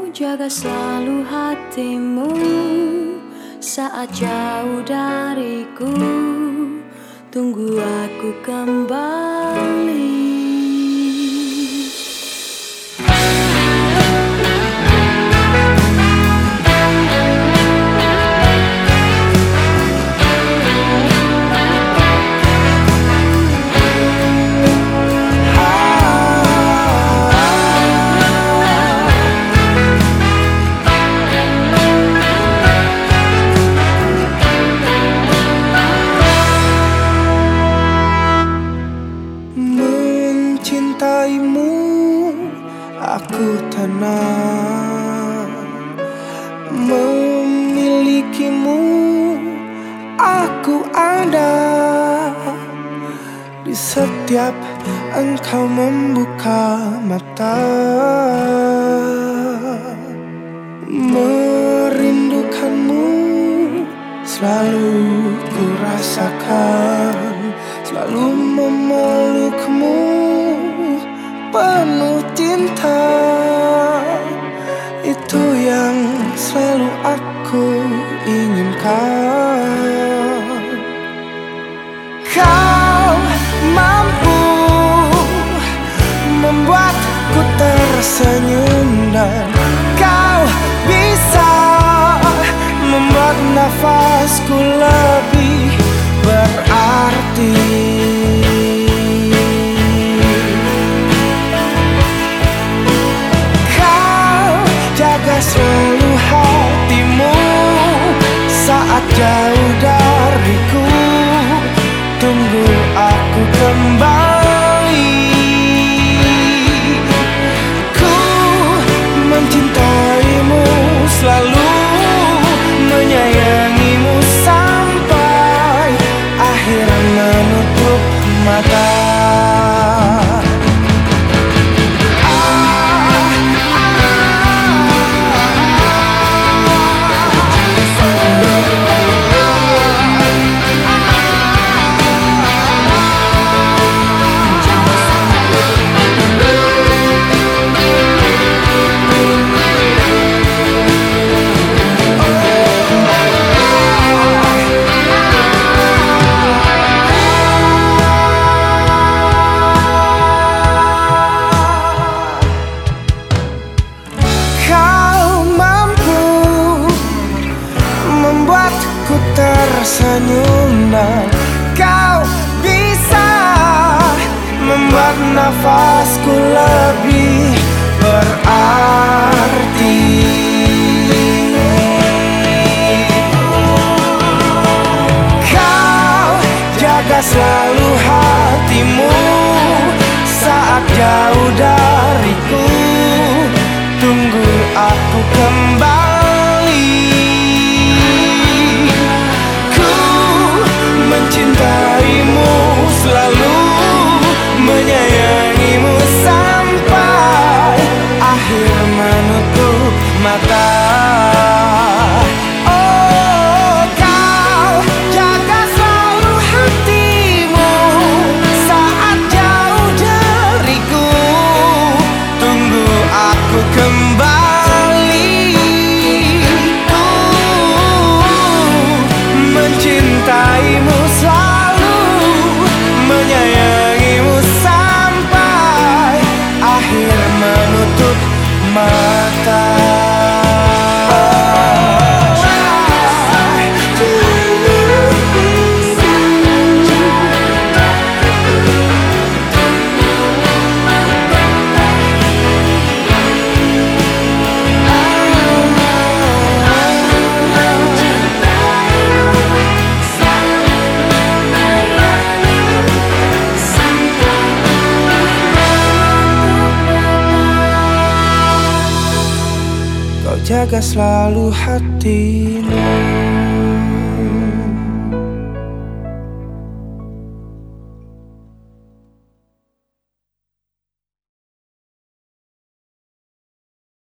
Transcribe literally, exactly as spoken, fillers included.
jaga selalu hatimu saat jauh dariku. Tunggu aku kembali. Aku tenang memilikimu, aku ada di setiap engkau membuka mata. Merindukanmu selalu ku rasakan, selalu memelukmu penuh cinta. Itu yang selalu aku inginkan. Kau mampu membuatku tersenyum, dan kau bisa membuat nafasku lebih berarti. Selalu hatimu saat jauh dariku. Tunggu aku kembali. Ku mencintaimu, selalu menyayangimu sampai akhir menutup mata. Ku tersenyum, dan kau bisa membuat nafasku lebih berarti. Kau jaga selalu hatimu saat jauh dariku. Tunggu aku kembali. Mencintaimu, selalu menyayangimu sampai akhir menutup mata. Oh, kau jaga selalu hatimu saat jauh dariku. Tunggu aku kembali. Mencintaimu, selalu menyayangimu sampai akhir menutup mata. Jaga selalu hatimu.